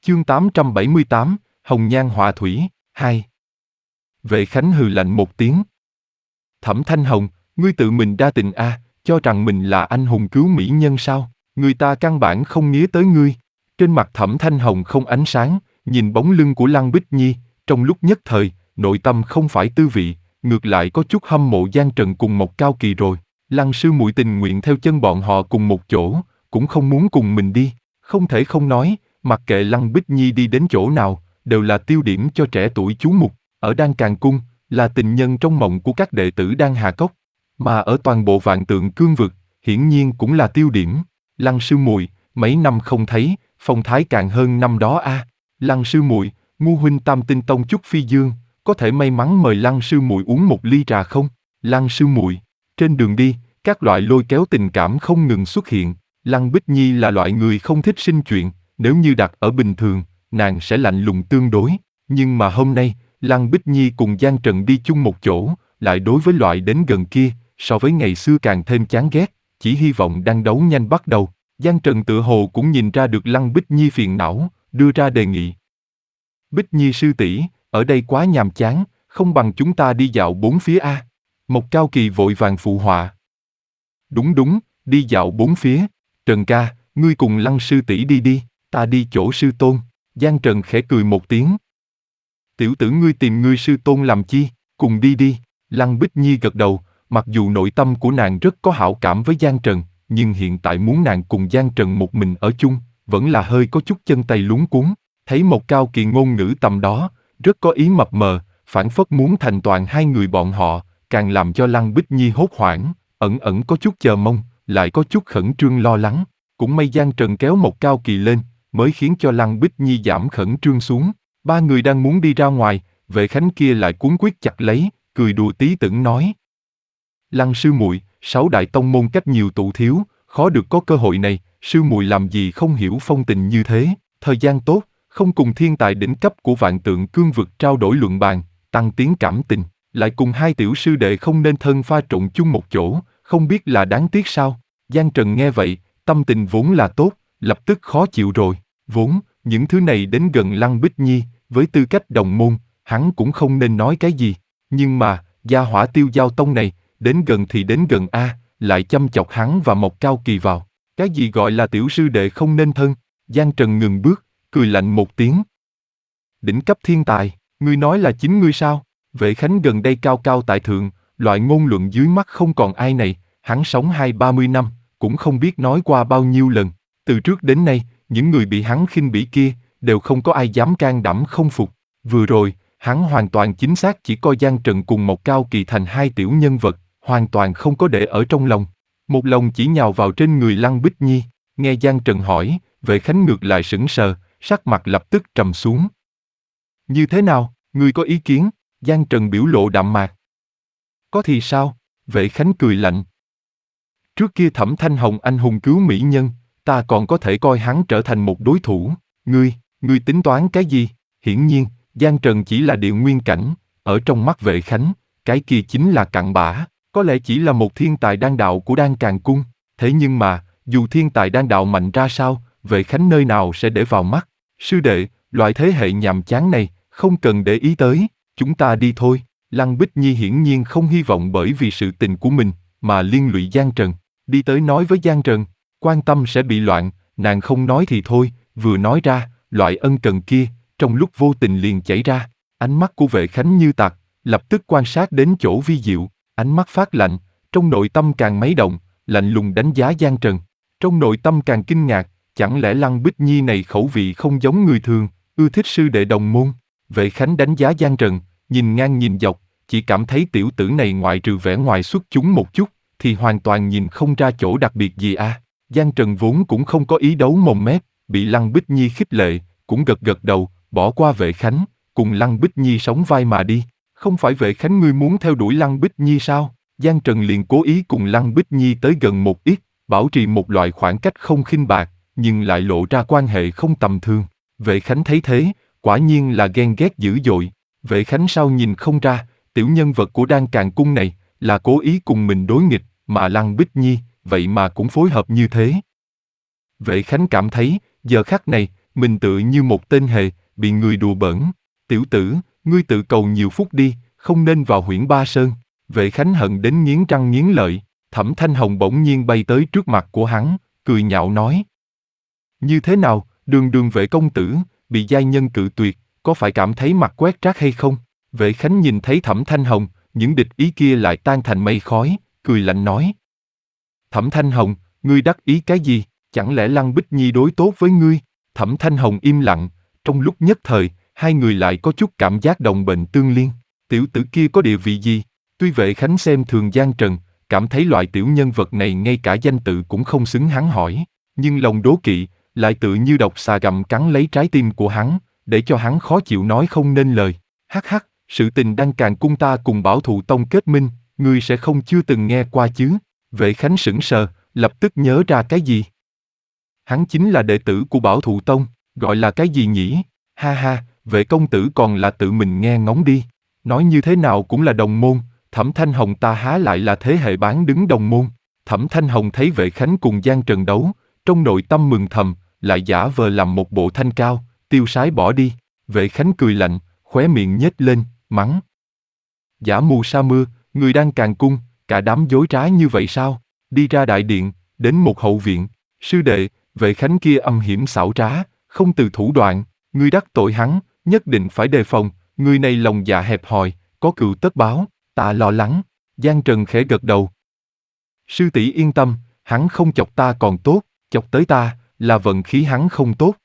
Chương 878, Hồng Nhan Họa Thủy, 2. Vệ Khánh hừ lạnh một tiếng. Thẩm Thanh Hồng, ngươi tự mình đa tình cho rằng mình là anh hùng cứu mỹ nhân sao? Người ta căn bản không nghĩ tới ngươi. Trên mặt Thẩm Thanh Hồng không ánh sáng, nhìn bóng lưng của Lăng Bích Nhi, trong lúc nhất thời, nội tâm không phải tư vị, ngược lại có chút hâm mộ Giang Trần cùng Mộc Cao Kỳ rồi. Lăng sư muội tình nguyện theo chân bọn họ cùng một chỗ, cũng không muốn cùng mình đi. Không thể không nói, mặc kệ Lăng Bích Nhi đi đến chỗ nào, đều là tiêu điểm cho trẻ tuổi chú mục. Ở Đan Càn Cung, là tình nhân trong mộng của các đệ tử Đan Hà Cốc, mà ở toàn bộ Vạn Tượng Cương vực, hiển nhiên cũng là tiêu điểm. Lăng sư muội, mấy năm không thấy, phong thái càng hơn năm đó Lăng sư muội, ngu huynh Tam Tinh Tông Chúc Phi Dương, có thể may mắn mời Lăng sư muội uống một ly trà không? Lăng sư muội, trên đường đi, các loại lôi kéo tình cảm không ngừng xuất hiện. Lăng Bích Nhi là loại người không thích sinh chuyện, nếu như đặt ở bình thường, nàng sẽ lạnh lùng tương đối. Nhưng mà hôm nay, Lăng Bích Nhi cùng Giang Trần đi chung một chỗ, lại đối với loại đến gần kia, so với ngày xưa càng thêm chán ghét, chỉ hy vọng đang đấu nhanh bắt đầu. Giang Trần tựa hồ cũng nhìn ra được Lăng Bích Nhi phiền não, đưa ra đề nghị. Bích Nhi sư tỷ, ở đây quá nhàm chán, không bằng chúng ta đi dạo bốn phía Mộc Cao Kỳ vội vàng phụ họa. Đúng, đi dạo bốn phía. Trần ca, ngươi cùng Lăng sư tỷ đi, ta đi chỗ sư tôn. Giang Trần khẽ cười một tiếng. Tiểu tử ngươi tìm ngươi sư tôn làm chi, cùng đi. Lăng Bích Nhi gật đầu, mặc dù nội tâm của nàng rất có hảo cảm với Giang Trần, nhưng hiện tại muốn nàng cùng Giang Trần một mình ở chung, vẫn là hơi có chút chân tay luống cuống. Thấy Mộc Cao Kỳ ngôn ngữ tầm đó, rất có ý mập mờ, phảng phất muốn thành toàn hai người bọn họ, càng làm cho Lăng Bích Nhi hốt hoảng, ẩn có chút chờ mong, lại có chút khẩn trương lo lắng. Cũng may Giang Trần kéo Mộc Cao Kỳ lên, mới khiến cho Lăng Bích Nhi giảm khẩn trương xuống. Ba người đang muốn đi ra ngoài, Vệ Khánh kia lại cuống quýt chặt lấy, cười đùa tí tửng nói. Lăng sư muội, 6 đại tông môn cách nhiều tụ thiếu, khó được có cơ hội này, sư muội làm gì không hiểu phong tình như thế, thời gian tốt, không cùng thiên tài đỉnh cấp của Vạn Tượng Cương vực trao đổi luận bàn, tăng tiến cảm tình, lại cùng hai tiểu sư đệ không nên thân pha trộn chung một chỗ, không biết là đáng tiếc sao? Giang Trần nghe vậy, tâm tình vốn là tốt, lập tức khó chịu rồi, vốn, những thứ này đến gần Lăng Bích Nhi, với tư cách đồng môn, hắn cũng không nên nói cái gì, nhưng mà, gia hỏa Tiêu Giao Tông này, đến gần thì đến gần lại chăm chọc hắn và Mộc Cao Kỳ vào. Cái gì gọi là tiểu sư đệ không nên thân? Giang Trần ngừng bước, cười lạnh một tiếng. Đỉnh cấp thiên tài, ngươi nói là chính ngươi sao? Vệ Khánh gần đây cao cao tại thượng, loại ngôn luận dưới mắt không còn ai này, hắn sống 20-30 năm, cũng không biết nói qua bao nhiêu lần. Từ trước đến nay, những người bị hắn khinh bỉ kia, đều không có ai dám can đảm không phục. Vừa rồi, hắn hoàn toàn chính xác chỉ coi Giang Trần cùng Mộc Cao Kỳ thành hai tiểu nhân vật, hoàn toàn không có để ở trong lòng. Một lòng chỉ nhào vào trên người Lăng Bích Nhi. Nghe Giang Trần hỏi, Vệ Khánh ngược lại sững sờ, sắc mặt lập tức trầm xuống. Như thế nào, ngươi có ý kiến? Giang Trần biểu lộ đạm mạc. Có thì sao? Vệ Khánh cười lạnh. Trước kia Thẩm Thanh Hồng anh hùng cứu mỹ nhân, ta còn có thể coi hắn trở thành một đối thủ. Ngươi tính toán cái gì? Hiển nhiên, Giang Trần chỉ là địa nguyên cảnh, ở trong mắt Vệ Khánh, cái kia chính là cặn bã, có lẽ chỉ là một thiên tài đan đạo của Đan Càn Cung. Thế nhưng mà, dù thiên tài đan đạo mạnh ra sao, Vệ Khánh nơi nào sẽ để vào mắt? Sư đệ, loại thế hệ nhàm chán này, không cần để ý tới, chúng ta đi thôi. Lăng Bích Nhi hiển nhiên không hy vọng bởi vì sự tình của mình, mà liên lụy Giang Trần. Đi tới nói với Giang Trần, quan tâm sẽ bị loạn, nàng không nói thì thôi, vừa nói ra, loại ân cần kia, trong lúc vô tình liền chảy ra. Ánh mắt của Vệ Khánh như tạc, lập tức quan sát đến chỗ vi diệu, ánh mắt phát lạnh, trong nội tâm càng mấy động, lạnh lùng đánh giá Giang Trần. Trong nội tâm càng kinh ngạc, chẳng lẽ Lăng Bích Nhi này khẩu vị không giống người thường, ưa thích sư đệ đồng môn. Vệ Khánh đánh giá Giang Trần, nhìn ngang nhìn dọc, chỉ cảm thấy tiểu tử này ngoại trừ vẻ ngoài xuất chúng một chút, thì hoàn toàn nhìn không ra chỗ đặc biệt gì Giang Trần vốn cũng không có ý đấu mồm mép, bị Lăng Bích Nhi khích lệ, cũng gật gật đầu, bỏ qua Vệ Khánh, cùng Lăng Bích Nhi sóng vai mà đi. Không phải Vệ Khánh ngươi muốn theo đuổi Lăng Bích Nhi sao? Giang Trần liền cố ý cùng Lăng Bích Nhi tới gần một ít, bảo trì một loại khoảng cách không khinh bạc, nhưng lại lộ ra quan hệ không tầm thường. Vệ Khánh thấy thế, quả nhiên là ghen ghét dữ dội. Vệ Khánh sao nhìn không ra, tiểu nhân vật của Đan Càn Cung này, là cố ý cùng mình đối nghịch, mà Lăng Bích Nhi, vậy mà cũng phối hợp như thế. Vệ Khánh cảm thấy, giờ khắc này, mình tựa như một tên hề, bị người đùa bỡn. Tiểu tử, ngươi tự cầu nhiều phúc đi, không nên vào Huyễn Ba Sơn. Vệ Khánh hận đến nghiến răng nghiến lợi. Thẩm Thanh Hồng bỗng nhiên bay tới trước mặt của hắn, cười nhạo nói. Như thế nào, đường đường Vệ công tử, bị giai nhân cự tuyệt, có phải cảm thấy mặt quét rác hay không? Vệ Khánh nhìn thấy Thẩm Thanh Hồng, những địch ý kia lại tan thành mây khói, cười lạnh nói. Thẩm Thanh Hồng, ngươi đắc ý cái gì, chẳng lẽ Lăng Bích Nhi đối tốt với ngươi? Thẩm Thanh Hồng im lặng, trong lúc nhất thời, hai người lại có chút cảm giác đồng bệnh tương liên. Tiểu tử kia có địa vị gì? Tuy Vệ Khánh xem thường Giang Trần, cảm thấy loại tiểu nhân vật này ngay cả danh tự cũng không xứng hắn hỏi, nhưng lòng đố kỵ, lại tự như độc xà gặm cắn lấy trái tim của hắn, để cho hắn khó chịu nói không nên lời. Hắc hắc, sự tình Đăng Càn cung ta cùng Bảo Thụ Tông kết minh, ngươi sẽ không chưa từng nghe qua chứ? Vệ Khánh sững sờ, lập tức nhớ ra cái gì. Hắn chính là đệ tử của Bảo Thụ Tông, gọi là cái gì nhỉ? Ha ha, Vệ công tử còn là tự mình nghe ngóng đi. Nói như thế nào cũng là đồng môn, Thẩm Thanh Hồng ta há lại là thế hệ bán đứng đồng môn. Thẩm Thanh Hồng thấy Vệ Khánh cùng Giang Trần đấu, trong nội tâm mừng thầm, lại giả vờ làm một bộ thanh cao, tiêu sái bỏ đi. Vệ Khánh cười lạnh, khóe miệng nhếch lên, mắng. Giả mù sa mưa, người đang càn cung, cả đám dối trá như vậy sao? Đi ra đại điện, đến một hậu viện. Sư đệ, Vệ Khánh kia âm hiểm xảo trá, không từ thủ đoạn, ngươi đắc tội hắn, nhất định phải đề phòng, người này lòng dạ hẹp hòi, có cừu tất báo, ta lo lắng. Giang Trần khẽ gật đầu. Sư tỷ yên tâm, hắn không chọc ta còn tốt, chọc tới ta, là vận khí hắn không tốt.